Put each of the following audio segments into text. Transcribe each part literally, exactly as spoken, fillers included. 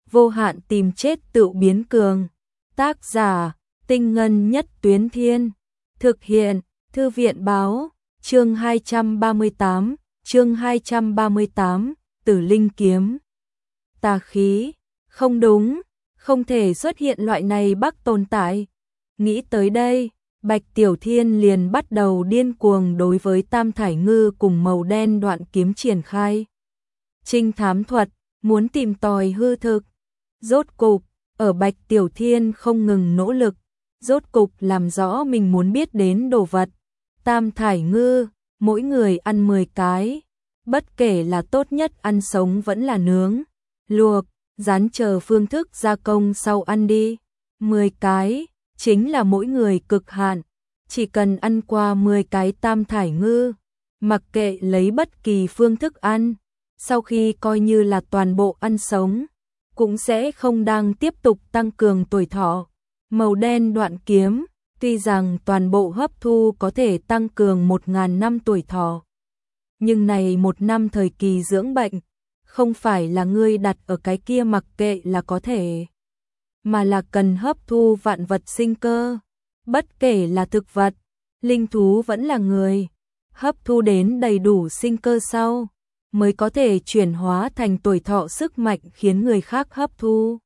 vô hạn tìm chết tự biến cường. Tác giả, Tinh Ngân Nhất Tuyến Thiên. Thực hiện, Thư viện Báo. Chương hai trăm ba mươi tám, chương hai trăm ba mươi tám, Tử Linh Kiếm. Tà khí, không đúng, không thể xuất hiện loại này bắc tồn tại. Nghĩ tới đây, Bạch Tiểu Thiên liền bắt đầu điên cuồng đối với Tam Thải Ngư cùng màu đen đoạn kiếm triển khai trinh thám thuật, muốn tìm tòi hư thực. Rốt cục, ở Bạch Tiểu Thiên không ngừng nỗ lực, rốt cục làm rõ mình muốn biết đến đồ vật. Tam Thải Ngư, mỗi người ăn mười cái, bất kể là tốt nhất ăn sống vẫn là nướng, luộc, rán chờ phương thức gia công sau ăn đi. mười cái, chính là mỗi người cực hạn, chỉ cần ăn qua mười cái Tam Thải Ngư, mặc kệ lấy bất kỳ phương thức ăn, sau khi coi như là toàn bộ ăn sống, cũng sẽ không đang tiếp tục tăng cường tuổi thọ. Màu đen đoạn kiếm, tuy rằng toàn bộ hấp thu có thể tăng cường một ngàn năm tuổi thọ, nhưng này một năm thời kỳ dưỡng bệnh, không phải là ngươi đặt ở cái kia mặc kệ là có thể, mà là cần hấp thu vạn vật sinh cơ, bất kể là thực vật, linh thú vẫn là người, hấp thu đến đầy đủ sinh cơ sau, mới có thể chuyển hóa thành tuổi thọ sức mạnh khiến người khác hấp thu.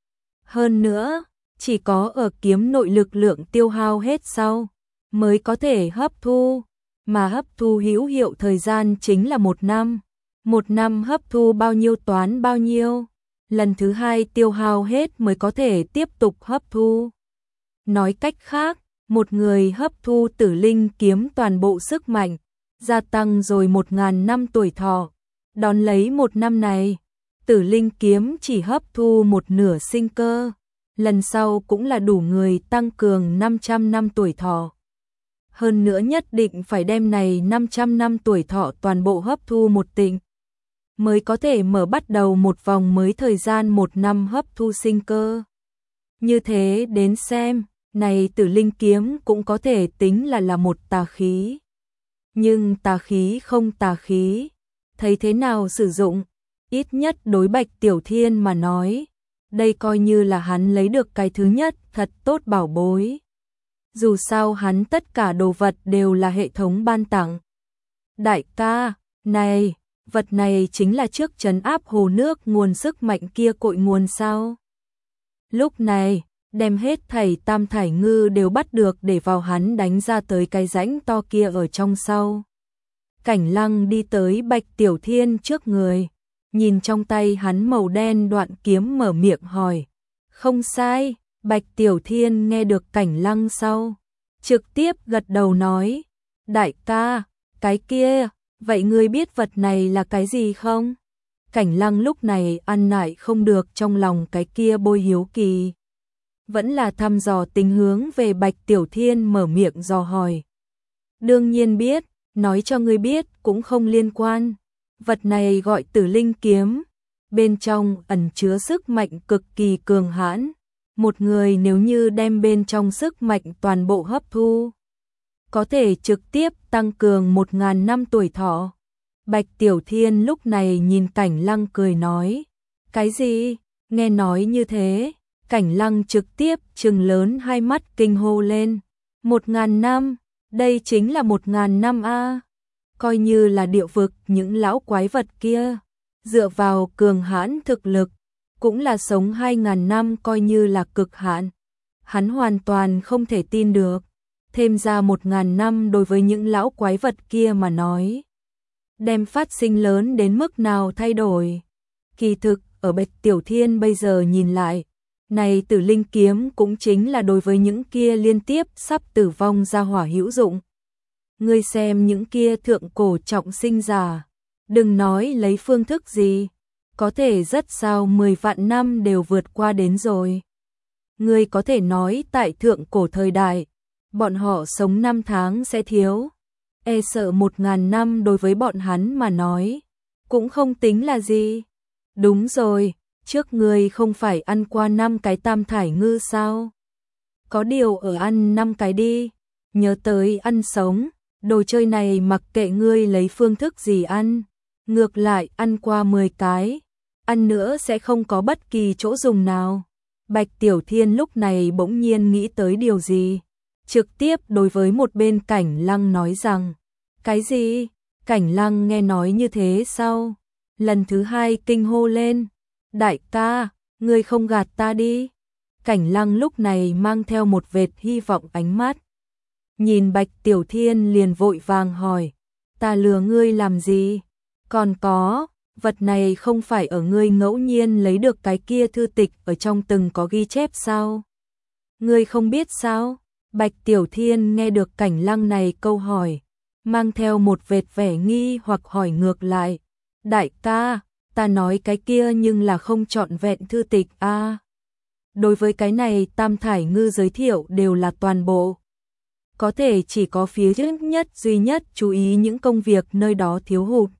Hơn nữa, chỉ có ở kiếm nội lực lượng tiêu hao hết sau, mới có thể hấp thu, mà hấp thu hữu hiệu thời gian chính là một năm. Một năm hấp thu bao nhiêu toán bao nhiêu, lần thứ hai tiêu hao hết mới có thể tiếp tục hấp thu. Nói cách khác, một người hấp thu Tử Linh kiếm toàn bộ sức mạnh, gia tăng rồi một ngàn năm tuổi thọ. Đón lấy một năm này, Tử Linh kiếm chỉ hấp thu một nửa sinh cơ, lần sau cũng là đủ người tăng cường năm trăm năm tuổi thọ. Hơn nữa nhất định phải đem này năm trăm năm tuổi thọ toàn bộ hấp thu một tịnh, mới có thể mở bắt đầu một vòng mới thời gian một năm hấp thu sinh cơ. Như thế đến xem, này Tử Linh kiếm cũng có thể tính là là một tà khí. Nhưng tà khí không tà khí, thấy thế nào sử dụng, ít nhất đối Bạch Tiểu Thiên mà nói, đây coi như là hắn lấy được cái thứ nhất thật tốt bảo bối. Dù sao hắn tất cả đồ vật đều là hệ thống ban tặng. Đại ca, này, vật này chính là trước trấn áp hồ nước nguồn sức mạnh kia cội nguồn sao? Lúc này, đem hết thảy Tam Thải Ngư đều bắt được để vào hắn đánh ra tới cái rãnh to kia ở trong sau. Cảnh Lăng đi tới Bạch Tiểu Thiên trước người, nhìn trong tay hắn màu đen đoạn kiếm mở miệng hỏi. Không sai, Bạch Tiểu Thiên nghe được Cảnh Lăng sau, trực tiếp gật đầu nói. Đại ca, cái kia, vậy ngươi biết vật này là cái gì không? Cảnh Lăng lúc này ăn nại không được trong lòng cái kia bôi hiếu kỳ. Vẫn là thăm dò tình hướng về Bạch Tiểu Thiên mở miệng dò hỏi. Đương nhiên biết, nói cho ngươi biết cũng không liên quan. Vật này gọi Tử Linh kiếm, bên trong ẩn chứa sức mạnh cực kỳ cường hãn. Một người nếu như đem bên trong sức mạnh toàn bộ hấp thu, có thể trực tiếp tăng cường một ngàn năm tuổi thọ. Bạch Tiểu Thiên lúc này nhìn Cảnh Lăng cười nói. Cái gì? Nghe nói như thế, Cảnh Lăng trực tiếp trừng lớn hai mắt kinh hô lên. Một ngàn năm, đây chính là một ngàn năm a. Coi như là địa vực những lão quái vật kia, dựa vào cường hãn thực lực, cũng là sống hai ngàn năm coi như là cực hạn. Hắn hoàn toàn không thể tin được, thêm ra một ngàn năm đối với những lão quái vật kia mà nói, đem phát sinh lớn đến mức nào thay đổi. Kỳ thực, ở Bạch Tiểu Thiên bây giờ nhìn lại, này Tử Linh kiếm cũng chính là đối với những kia liên tiếp sắp tử vong ra hỏa hữu dụng. Ngươi xem những kia thượng cổ trọng sinh giả, đừng nói lấy phương thức gì, có thể rất sao mười vạn năm đều vượt qua đến rồi. Ngươi có thể nói tại thượng cổ thời đại, bọn họ sống năm tháng sẽ thiếu, e sợ một ngàn năm đối với bọn hắn mà nói, cũng không tính là gì. Đúng rồi, trước ngươi không phải ăn qua năm cái Tam Thải Ngư sao? Có điều ở ăn năm cái đi, nhớ tới ăn sống, đồ chơi này mặc kệ ngươi lấy phương thức gì ăn, ngược lại ăn qua mười cái, ăn nữa sẽ không có bất kỳ chỗ dùng nào. Bạch Tiểu Thiên lúc này bỗng nhiên nghĩ tới điều gì, trực tiếp đối với một bên Cảnh Lăng nói rằng, cái gì? Cảnh Lăng nghe nói như thế sau, lần thứ hai kinh hô lên, đại ca, ngươi không gạt ta đi. Cảnh Lăng lúc này mang theo một vệt hy vọng ánh mắt. Nhìn Bạch Tiểu Thiên liền vội vàng hỏi, ta lừa ngươi làm gì? Còn có, vật này không phải ở ngươi ngẫu nhiên lấy được cái kia thư tịch ở trong từng có ghi chép sao? Ngươi không biết sao? Bạch Tiểu Thiên nghe được Cảnh Lăng này câu hỏi, mang theo một vệt vẻ nghi hoặc hỏi ngược lại, đại ca, ta nói cái kia nhưng là không trọn vẹn thư tịch a. À, đối với cái này Tam Thải Ngư giới thiệu đều là toàn bộ. Có thể chỉ có phía trước nhất duy nhất chú ý những công việc nơi đó thiếu hụt.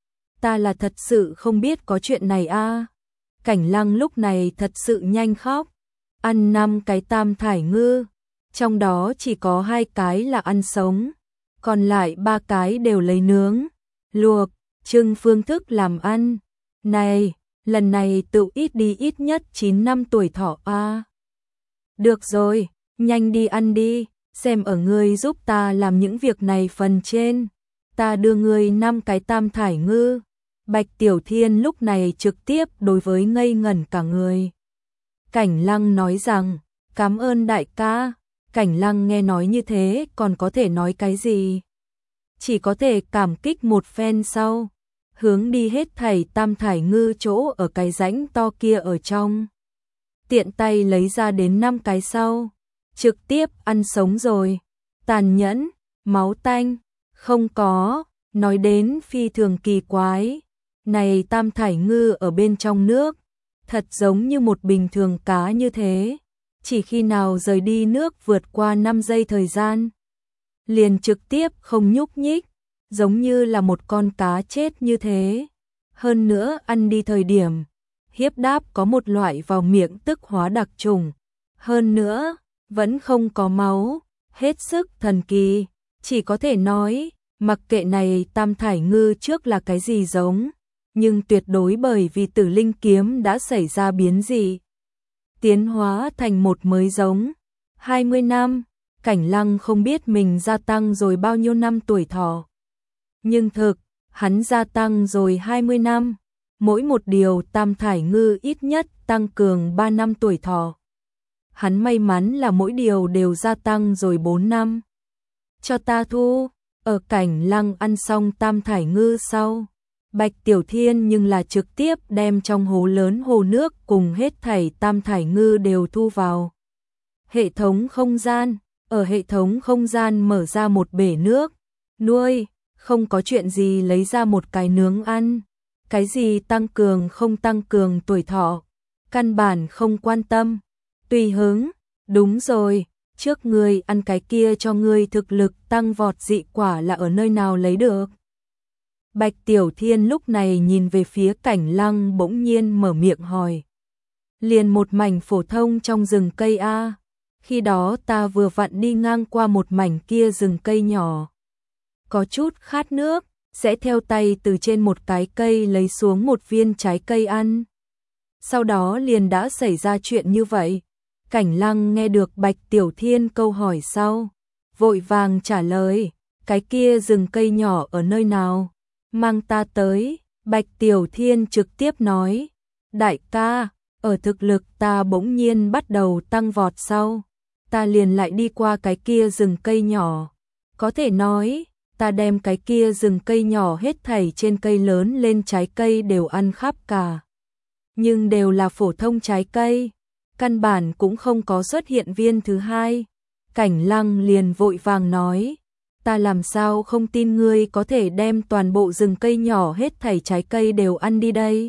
Ta là thật sự không biết có chuyện này a. À. Cảnh Lăng lúc này thật sự nhanh khóc. Ăn năm cái Tam Thải Ngư, trong đó chỉ có hai cái là ăn sống, còn lại ba cái đều lấy nướng, luộc, trưng phương thức làm ăn. Này, lần này tự ít đi ít nhất chín năm tuổi thọ a. À. Được rồi, nhanh đi ăn đi, xem ở ngươi giúp ta làm những việc này phần trên, ta đưa ngươi năm cái Tam Thải Ngư. Bạch Tiểu Thiên lúc này trực tiếp đối với ngây ngẩn cả người. Cảnh Lăng nói rằng, cảm ơn đại ca. Cảnh Lăng nghe nói như thế còn có thể nói cái gì? Chỉ có thể cảm kích một phen sau, hướng đi hết thảy Tam Thải Ngư chỗ ở cái rãnh to kia ở trong. Tiện tay lấy ra đến năm cái sau, trực tiếp ăn sống rồi. Tàn nhẫn, máu tanh, không có, nói đến phi thường kỳ quái. Này Tam Thải Ngư ở bên trong nước, thật giống như một bình thường cá như thế. Chỉ khi nào rời đi nước vượt qua năm giây thời gian, liền trực tiếp không nhúc nhích, giống như là một con cá chết như thế. Hơn nữa ăn đi thời điểm, hiếp đáp có một loại vào miệng tức hóa đặc trùng. Hơn nữa, vẫn không có máu, hết sức thần kỳ. Chỉ có thể nói, mặc kệ này Tam Thải Ngư trước là cái gì giống, nhưng tuyệt đối bởi vì Tử Linh kiếm đã xảy ra biến dị, tiến hóa thành một mới giống. hai mươi năm, Cảnh Lăng không biết mình gia tăng rồi bao nhiêu năm tuổi thọ. Nhưng thực, hắn gia tăng rồi hai mươi năm, mỗi một điều Tam Thải Ngư ít nhất tăng cường ba năm tuổi thọ. Hắn may mắn là mỗi điều đều gia tăng rồi bốn năm. Cho ta thu, ở Cảnh Lăng ăn xong Tam Thải Ngư sau, Bạch Tiểu Thiên nhưng là trực tiếp đem trong hố lớn hồ nước cùng hết thảy Tam Thải Ngư đều thu vào hệ thống không gian. Ở hệ thống không gian mở ra một bể nước, nuôi, không có chuyện gì lấy ra một cái nướng ăn. Cái gì tăng cường không tăng cường tuổi thọ, căn bản không quan tâm. Tùy hứng, đúng rồi, trước ngươi ăn cái kia cho ngươi thực lực tăng vọt dị quả là ở nơi nào lấy được? Bạch Tiểu Thiên lúc này nhìn về phía Cảnh Lăng bỗng nhiên mở miệng hỏi. Liền một mảnh phổ thông trong rừng cây a. Khi đó ta vừa vặn đi ngang qua một mảnh kia rừng cây nhỏ. Có chút khát nước, sẽ theo tay từ trên một cái cây lấy xuống một viên trái cây ăn. Sau đó liền đã xảy ra chuyện như vậy. Cảnh Lăng nghe được Bạch Tiểu Thiên câu hỏi sau, vội vàng trả lời, cái kia rừng cây nhỏ ở nơi nào? Mang ta tới. Bạch Tiểu Thiên trực tiếp nói, đại ca, ở thực lực ta bỗng nhiên bắt đầu tăng vọt sau, ta liền lại đi qua cái kia rừng cây nhỏ. Có thể nói, ta đem cái kia rừng cây nhỏ hết thảy trên cây lớn lên trái cây đều ăn khắp cả. Nhưng đều là phổ thông trái cây, căn bản cũng không có xuất hiện viên thứ hai. Cảnh Lăng liền vội vàng nói, ta làm sao không tin ngươi có thể đem toàn bộ rừng cây nhỏ hết thảy trái cây đều ăn đi đây.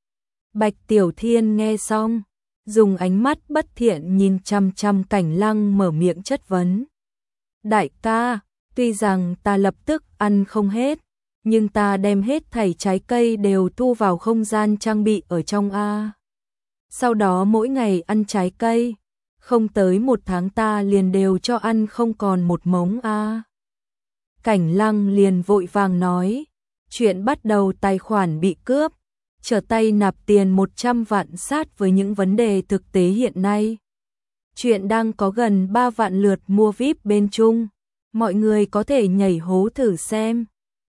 Bạch Tiểu Thiên nghe xong, dùng ánh mắt bất thiện nhìn chăm chăm Cảnh Lăng mở miệng chất vấn. Đại ca, tuy rằng ta lập tức ăn không hết, nhưng ta đem hết thảy trái cây đều thu vào không gian trang bị ở trong A. Sau đó mỗi ngày ăn trái cây, không tới một tháng ta liền đều cho ăn không còn một mống A. Cảnh Lăng liền vội vàng nói, chuyện bắt đầu tài khoản bị cướp, trở tay nạp tiền một trăm vạn sát với những vấn đề thực tế hiện nay. Chuyện đang có gần ba vạn lượt mua vi ai pi bên Trung. Mọi người có thể nhảy hố thử xem.